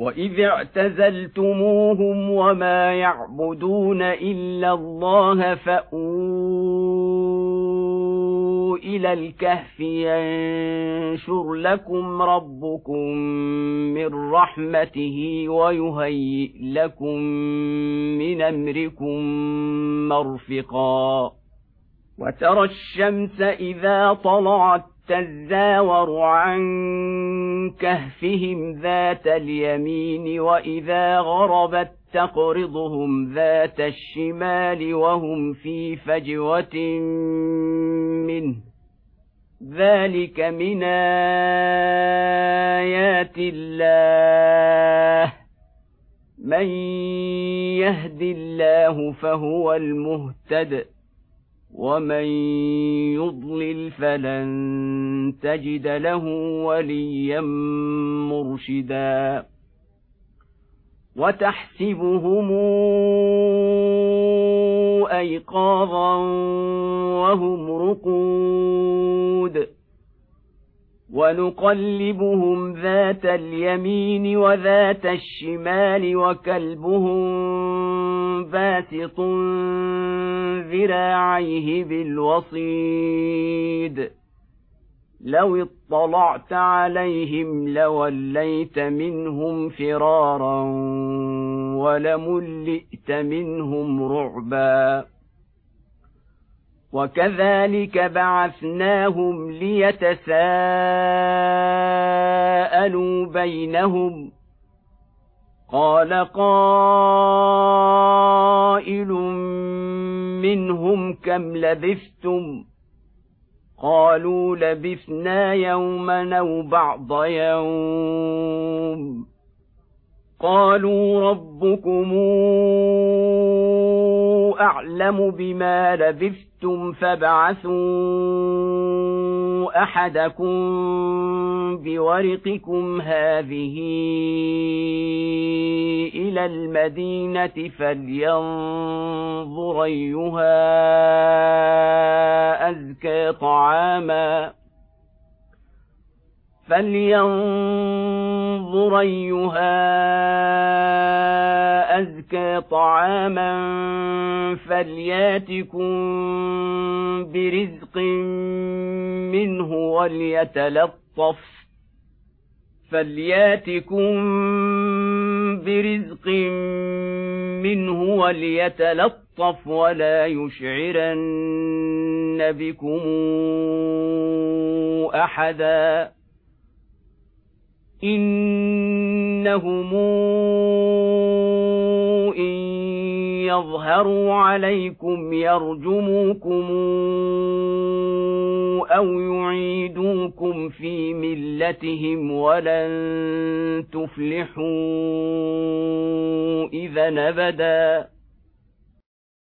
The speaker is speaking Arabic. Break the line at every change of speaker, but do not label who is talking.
وإذ اعتزلتموهم وما يعبدون إلا الله فأووا إلى الكهف ينشر لكم ربكم من رحمته ويهيئ لكم من أمركم مرفقا وترى الشمس إذا طلعت تزاور عن كهفهم ذات اليمين وإذا غربت تقرضهم ذات الشمال وهم في فجوة منه ذلك من آيات الله من يهد الله فهو المهتد ومن يضلل فلن تجد له وليا مرشدا وتحسبهم أيقاظا وهم رقود ونقلبهم ذات اليمين وذات الشمال وكلبهم باسط ذراعيه بالوصيد لو اطلعت عليهم لوليت منهم فرارا ولملئت منهم رعبا وكذلك بعثناهم ليتساءلوا بينهم قال قائل منهم كم لبثتم قالوا لبثنا يوما أو بعض يوم قالوا ربكم أعلم بما لبثتم فابعثوا أحدكم بورقكم هذه إلى المدينة فلينظر أيها أزكى طعاما فلياتكم برزق منه وليتلطف ولا يشعرن بكم أحدا إنهم إن يظهروا عليكم يرجموكم أو يعيدوكم في ملتهم ولن تفلحوا إذا أبدا